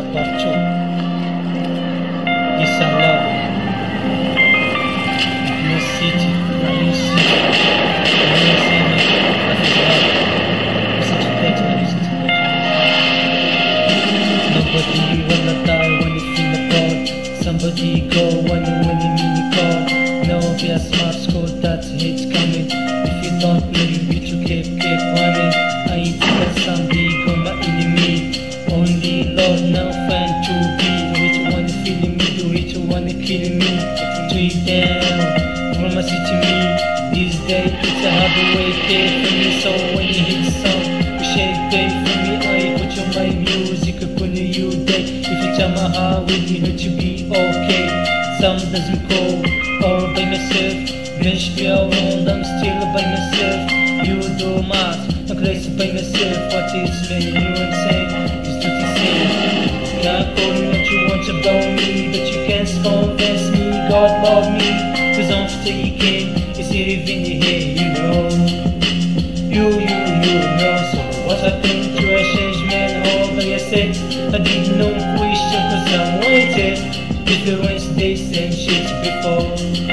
partout. Yes, I love your city, your city. Nobody wanna die when you feel apart. Somebody go when you mean you call. No, be a smart school, that's it's coming. If you don't believe it, you keep running. I ain't that someday go my enemy. Only Lord now fan to be. Which one feeling me, which one killing me. Straight down from my city me. This day it's a hard way day for me. So when you hit the song, you shake day for me. I put on my music upon you day. If you tell my heart with me, hurt you be okay. Some doesn't go all by myself. Bench me around, I'm still by myself. You do math, I'm crazy by myself. What is me, you ain't saying, it's what you say. Can't call me what you want about me, but you can't convince me. God love me, cause I'm taking. It's even here, you know. You know. So what happened to a change man? All like I said, I did no question cause I'm waiting. Different days and shit before.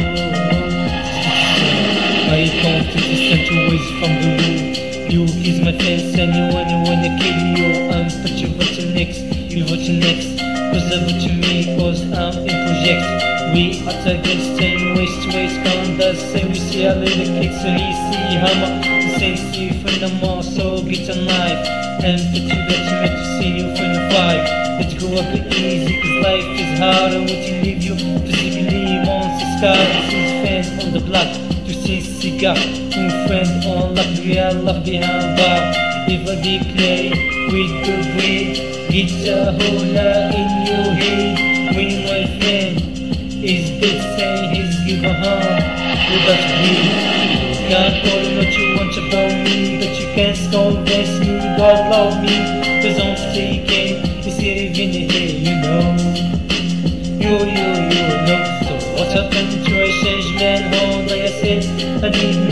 I come to distance ways from the room. You kiss my face and you wanna kill you. I'm but you what you next, you what you next. Cause I what you me, cause I'm in project. We are against 10 ways to waste count us. Say we see a little kid so he see hammer. The same see from the mall, so get a knife. And put you that you meant to see you from the five. Let's go a bit easy cause life is harder. What you leave you physically wants the sky. Since fans on the block, to see cigar. Two friends on luck, real love behind bar. If I declare with the breed, get a hole in your head. When my friend is dead saying he's give a hand without greed. Can't call what you want about me, but you can't convince me. God love me, cause I'm taking. It's even here, you know. You know. So what happened to a change man? Hold like I said, I did